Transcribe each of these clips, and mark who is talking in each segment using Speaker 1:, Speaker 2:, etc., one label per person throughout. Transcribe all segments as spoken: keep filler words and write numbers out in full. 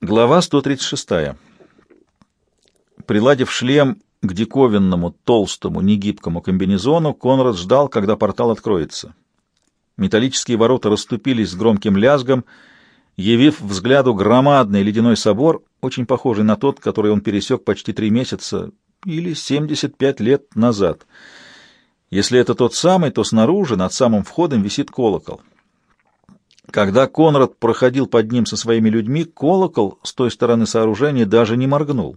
Speaker 1: Глава сто тридцать шесть. Приладив шлем к диковинному, толстому, негибкому комбинезону, Конрад ждал, когда портал откроется. Металлические ворота расступились с громким лязгом, явив взгляду громадный ледяной собор, очень похожий на тот, который он пересек почти три месяца или семьдесят пять лет назад. Если это тот самый, то снаружи, над самым входом, висит колокол. Когда Конрад проходил под ним со своими людьми, колокол с той стороны сооружения даже не моргнул.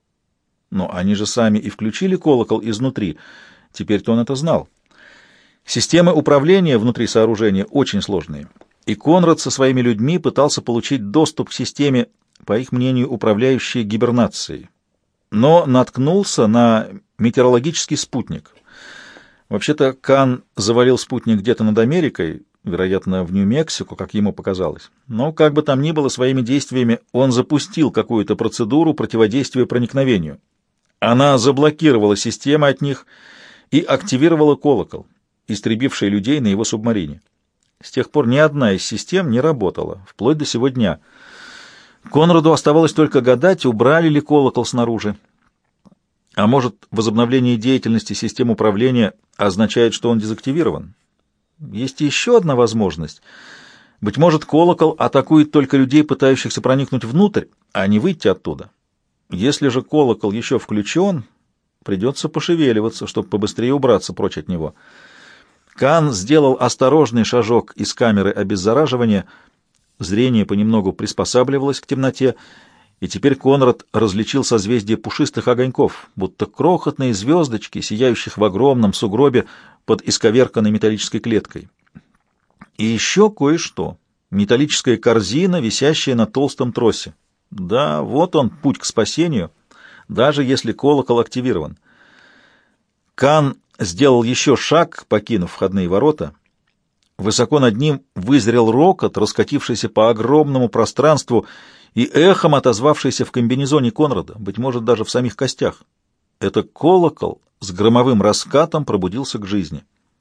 Speaker 1: Но они же сами и включили колокол изнутри. Теперь-то он это знал. Системы управления внутри сооружения очень сложные, и Конрад со своими людьми пытался получить доступ к системе, по их мнению, управляющей гибернацией. Но наткнулся на метеорологический спутник. Вообще-то Кан завалил спутник где-то над Америкой, вероятно, в Нью-Мексико, как ему показалось. Но, как бы там ни было, своими действиями он запустил какую-то процедуру противодействия проникновению. Она заблокировала системы от них и активировала колокол, истребивший людей на его субмарине. С тех пор ни одна из систем не работала, вплоть до сего дня. Конраду оставалось только гадать, убрали ли колокол снаружи. А может, возобновление деятельности систем управления означает, что он дезактивирован? Есть еще одна возможность. Быть может, колокол атакует только людей, пытающихся проникнуть внутрь, а не выйти оттуда. Если же колокол еще включен, придется пошевеливаться, чтобы побыстрее убраться прочь от него. Кан сделал осторожный шажок из камеры обеззараживания. Зрение понемногу приспосабливалось к темноте, и теперь Конрад различил созвездие пушистых огоньков, будто крохотные звездочки, сияющих в огромном сугробе под исковерканной металлической клеткой. И еще кое-что. Металлическая корзина, висящая на толстом тросе. Да, вот он, путь к спасению, даже если колокол активирован. Кан сделал еще шаг, покинув входные ворота. Высоко над ним вызрел рокот, раскатившийся по огромному пространству и эхом отозвавшийся в комбинезоне Конрада, быть может, даже в самих костях. Это колокол с громовым раскатом пробудился к жизни.